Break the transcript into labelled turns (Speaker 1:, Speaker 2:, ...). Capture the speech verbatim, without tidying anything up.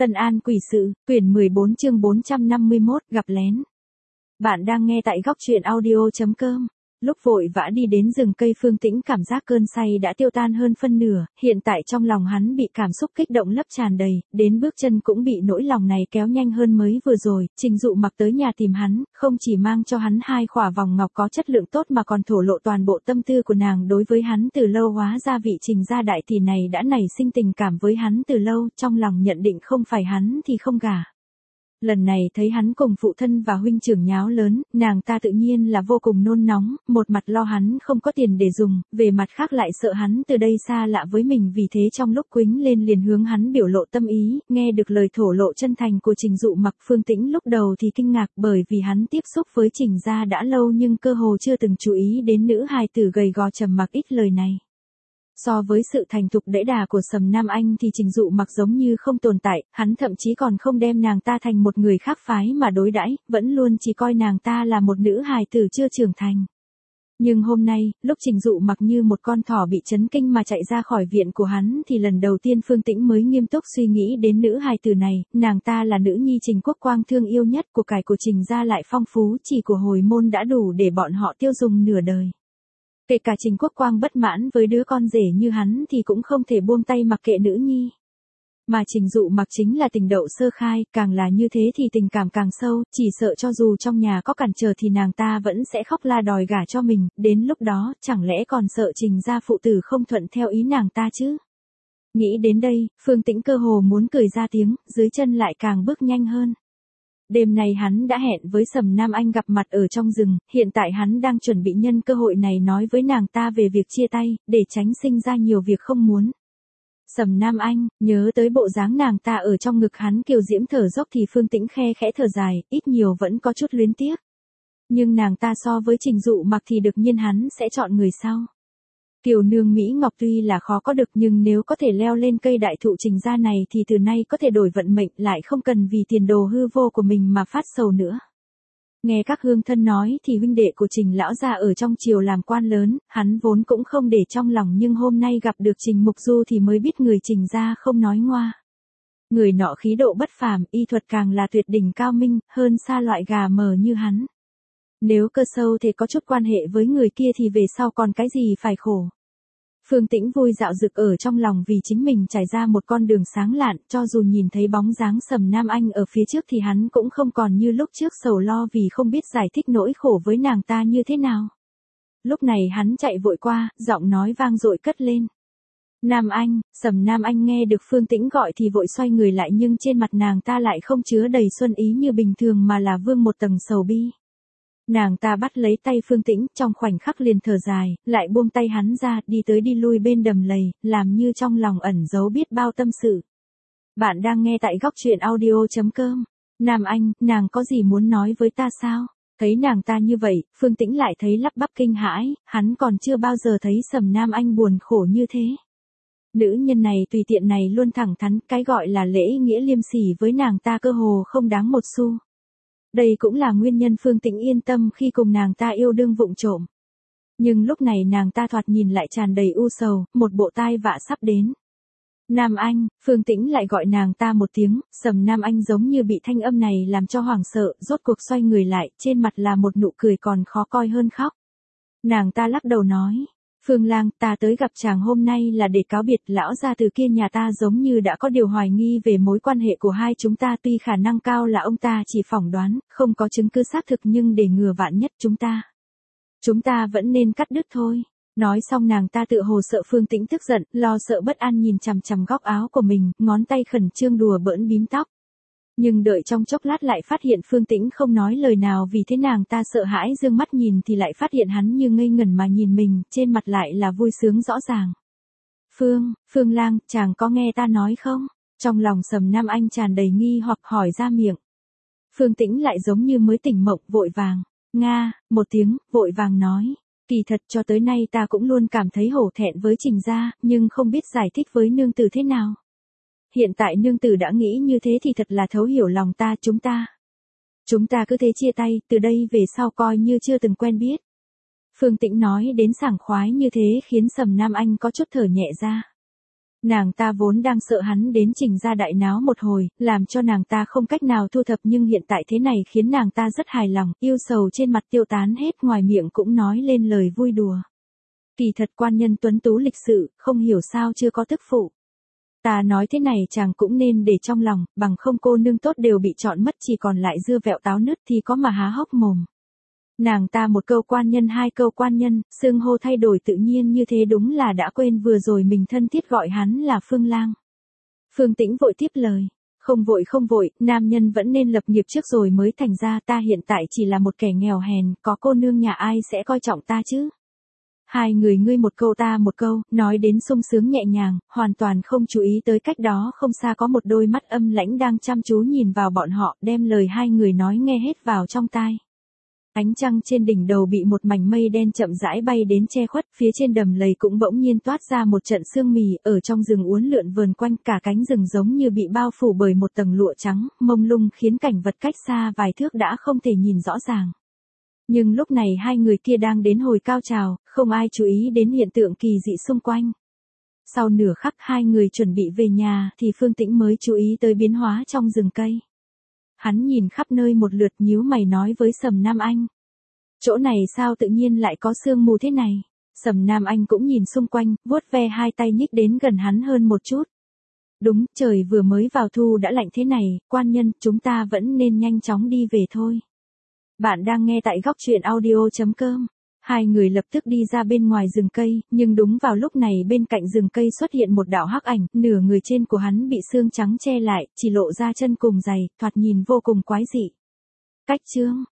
Speaker 1: Tân An Quỷ Sự, quyển mười bốn chương bốn trăm năm mươi mốt, gặp lén. Bạn đang nghe tại góc truyện audio chấm com. Lúc vội vã đi đến rừng cây, Phương Tĩnh cảm giác cơn say đã tiêu tan hơn phân nửa, hiện tại trong lòng hắn bị cảm xúc kích động lấp tràn đầy, đến bước chân cũng bị nỗi lòng này kéo nhanh hơn mới vừa rồi. Trình Dụ Mặc tới nhà tìm hắn, không chỉ mang cho hắn hai khỏa vòng ngọc có chất lượng tốt mà còn thổ lộ toàn bộ tâm tư của nàng đối với hắn từ lâu. Hóa ra vị Trình gia đại tỷ này đã nảy sinh tình cảm với hắn từ lâu, trong lòng nhận định không phải hắn thì không gả. Lần này thấy hắn cùng phụ thân và huynh trưởng nháo lớn, nàng ta tự nhiên là vô cùng nôn nóng, một mặt lo hắn không có tiền để dùng, về mặt khác lại sợ hắn từ đây xa lạ với mình, vì thế trong lúc quýnh lên liền hướng hắn biểu lộ tâm ý. Nghe được lời thổ lộ chân thành của Trình Dụ Mặc, Phương Tĩnh lúc đầu thì kinh ngạc, bởi vì hắn tiếp xúc với Trình gia đã lâu nhưng cơ hồ chưa từng chú ý đến nữ hài tử gầy gò trầm mặc ít lời này. So với sự thành thục đẫy đà của Sầm Nam Anh thì Trình Dụ Mặc giống như không tồn tại, hắn thậm chí còn không đem nàng ta thành một người khác phái mà đối đãi, vẫn luôn chỉ coi nàng ta là một nữ hài tử chưa trưởng thành. Nhưng hôm nay, lúc Trình Dụ Mặc như một con thỏ bị chấn kinh mà chạy ra khỏi viện của hắn thì lần đầu tiên Phương Tĩnh mới nghiêm túc suy nghĩ đến nữ hài tử này. Nàng ta là nữ nhi Trình Quốc Quang thương yêu nhất, của cải của Trình gia lại phong phú, chỉ của hồi môn đã đủ để bọn họ tiêu dùng nửa đời. Kể cả Trình Quốc Quang bất mãn với đứa con rể như hắn thì cũng không thể buông tay mặc kệ nữ nhi. Mà Trình Dụ Mặc chính là tình đậu sơ khai, càng là như thế thì tình cảm càng sâu, chỉ sợ cho dù trong nhà có cản trở thì nàng ta vẫn sẽ khóc la đòi gả cho mình, đến lúc đó chẳng lẽ còn sợ Trình gia phụ tử không thuận theo ý nàng ta chứ. Nghĩ đến đây, Phương Tĩnh cơ hồ muốn cười ra tiếng, dưới chân lại càng bước nhanh hơn. Đêm nay hắn đã hẹn với Sầm Nam Anh gặp mặt ở trong rừng, hiện tại hắn đang chuẩn bị nhân cơ hội này nói với nàng ta về việc chia tay, để tránh sinh ra nhiều việc không muốn. Sầm Nam Anh, nhớ tới bộ dáng nàng ta ở trong ngực hắn kiều diễm thở dốc thì Phương Tĩnh khe khẽ thở dài, ít nhiều vẫn có chút luyến tiếc. Nhưng nàng ta so với Trình Dụ Mặc thì đương nhiên hắn sẽ chọn người sau. Kiều nương Mỹ Ngọc tuy là khó có được, nhưng nếu có thể leo lên cây đại thụ Trình gia này thì từ nay có thể đổi vận mệnh, lại không cần vì tiền đồ hư vô của mình mà phát sầu nữa. Nghe các hương thân nói thì huynh đệ của Trình lão gia ở trong triều làm quan lớn, hắn vốn cũng không để trong lòng, nhưng hôm nay gặp được Trình Mục Du thì mới biết người Trình gia không nói ngoa. Người nọ khí độ bất phàm, y thuật càng là tuyệt đỉnh cao minh, hơn xa loại gà mờ như hắn. Nếu cơ sâu thể có chút quan hệ với người kia thì về sau còn cái gì phải khổ. Phương Tĩnh vui dạo dực ở trong lòng vì chính mình trải ra một con đường sáng lạn, cho dù nhìn thấy bóng dáng Sầm Nam Anh ở phía trước thì hắn cũng không còn như lúc trước sầu lo vì không biết giải thích nỗi khổ với nàng ta như thế nào. Lúc này hắn chạy vội qua, giọng nói vang dội cất lên. Nam Anh. Sầm Nam Anh nghe được Phương Tĩnh gọi thì vội xoay người lại, nhưng trên mặt nàng ta lại không chứa đầy xuân ý như bình thường mà là vương một tầng sầu bi. Nàng ta bắt lấy tay Phương Tĩnh, trong khoảnh khắc liền thở dài, lại buông tay hắn ra, đi tới đi lui bên đầm lầy, làm như trong lòng ẩn giấu biết bao tâm sự. Bạn đang nghe tại góc truyện audio chấm com. Nam Anh, nàng có gì muốn nói với ta sao? Thấy nàng ta như vậy, Phương Tĩnh lại thấy lắp bắp kinh hãi, hắn còn chưa bao giờ thấy Sầm Nam Anh buồn khổ như thế. Nữ nhân này tùy tiện này luôn thẳng thắn, cái gọi là lễ nghĩa liêm sỉ với nàng ta cơ hồ không đáng một xu. Đây cũng là nguyên nhân Phương Tĩnh yên tâm khi cùng nàng ta yêu đương vụng trộm. Nhưng lúc này nàng ta thoạt nhìn lại tràn đầy u sầu, một bộ tai vạ sắp đến. Nam Anh. Phương Tĩnh lại gọi nàng ta một tiếng, Sầm Nam Anh giống như bị thanh âm này làm cho hoảng sợ, rốt cuộc xoay người lại, trên mặt là một nụ cười còn khó coi hơn khóc. Nàng ta lắc đầu nói. Phương Lang, ta tới gặp chàng hôm nay là để cáo biệt, lão gia từ kia nhà ta giống như đã có điều hoài nghi về mối quan hệ của hai chúng ta, tuy khả năng cao là ông ta chỉ phỏng đoán, không có chứng cứ xác thực, nhưng để ngừa vạn nhất chúng ta. Chúng ta vẫn nên cắt đứt thôi. Nói xong nàng ta tựa hồ sợ Phương Tĩnh tức giận, lo sợ bất an nhìn chằm chằm góc áo của mình, ngón tay khẩn trương đùa bỡn bím tóc. Nhưng đợi trong chốc lát lại phát hiện Phương Tĩnh không nói lời nào, vì thế nàng ta sợ hãi dương mắt nhìn thì lại phát hiện hắn như ngây ngẩn mà nhìn mình, trên mặt lại là vui sướng rõ ràng. Phương, Phương Lang, chàng có nghe ta nói không? Trong lòng Sầm Nam Anh tràn đầy nghi hoặc hỏi ra miệng. Phương Tĩnh lại giống như mới tỉnh mộng, vội vàng. Nga, một tiếng, vội vàng nói. Kỳ thật cho tới nay ta cũng luôn cảm thấy hổ thẹn với Trình gia, nhưng không biết giải thích với nương tử thế nào. Hiện tại nương tử đã nghĩ như thế thì thật là thấu hiểu lòng ta, chúng ta. Chúng ta cứ thế chia tay, từ đây về sau coi như chưa từng quen biết. Phương Tĩnh nói đến sảng khoái như thế khiến Sầm Nam Anh có chút thở nhẹ ra. Nàng ta vốn đang sợ hắn đến Trình ra đại náo một hồi, làm cho nàng ta không cách nào thu thập, nhưng hiện tại thế này khiến nàng ta rất hài lòng, yêu sầu trên mặt tiêu tán hết, ngoài miệng cũng nói lên lời vui đùa. Kỳ thật quan nhân tuấn tú lịch sự, không hiểu sao chưa có tức phụ. Ta nói thế này chàng cũng nên để trong lòng, bằng không cô nương tốt đều bị chọn mất, chỉ còn lại dưa vẹo táo nứt thì có mà há hốc mồm. Nàng ta một câu quan nhân hai câu quan nhân, xưng hô thay đổi tự nhiên như thế, đúng là đã quên vừa rồi mình thân thiết gọi hắn là Phương Lang. Phương Tĩnh vội tiếp lời. Không vội không vội, nam nhân vẫn nên lập nghiệp trước rồi mới thành ra, ta hiện tại chỉ là một kẻ nghèo hèn, có cô nương nhà ai sẽ coi trọng ta chứ. Hai người ngươi một câu ta một câu, nói đến sung sướng nhẹ nhàng, hoàn toàn không chú ý tới cách đó không xa có một đôi mắt âm lãnh đang chăm chú nhìn vào bọn họ, đem lời hai người nói nghe hết vào trong tai. Ánh trăng trên đỉnh đầu bị một mảnh mây đen chậm rãi bay đến che khuất, phía trên đầm lầy cũng bỗng nhiên toát ra một trận sương mì, ở trong rừng uốn lượn vờn quanh, cả cánh rừng giống như bị bao phủ bởi một tầng lụa trắng, mông lung, khiến cảnh vật cách xa vài thước đã không thể nhìn rõ ràng. Nhưng lúc này hai người kia đang đến hồi cao trào, không ai chú ý đến hiện tượng kỳ dị xung quanh. Sau nửa khắc hai người chuẩn bị về nhà thì Phương Tĩnh mới chú ý tới biến hóa trong rừng cây. Hắn nhìn khắp nơi một lượt, nhíu mày nói với Sầm Nam Anh. Chỗ này sao tự nhiên lại có sương mù thế này? Sầm Nam Anh cũng nhìn xung quanh, vuốt ve hai tay nhích đến gần hắn hơn một chút. Đúng, trời vừa mới vào thu đã lạnh thế này, quan nhân, chúng ta vẫn nên nhanh chóng đi về thôi. Bạn đang nghe tại góc truyện audio chấm com. Hai người lập tức đi ra bên ngoài rừng cây, nhưng đúng vào lúc này bên cạnh rừng cây xuất hiện một đạo hắc ảnh, nửa người trên của hắn bị xương trắng che lại, chỉ lộ ra chân cùng giày, thoạt nhìn vô cùng quái dị. Cách chương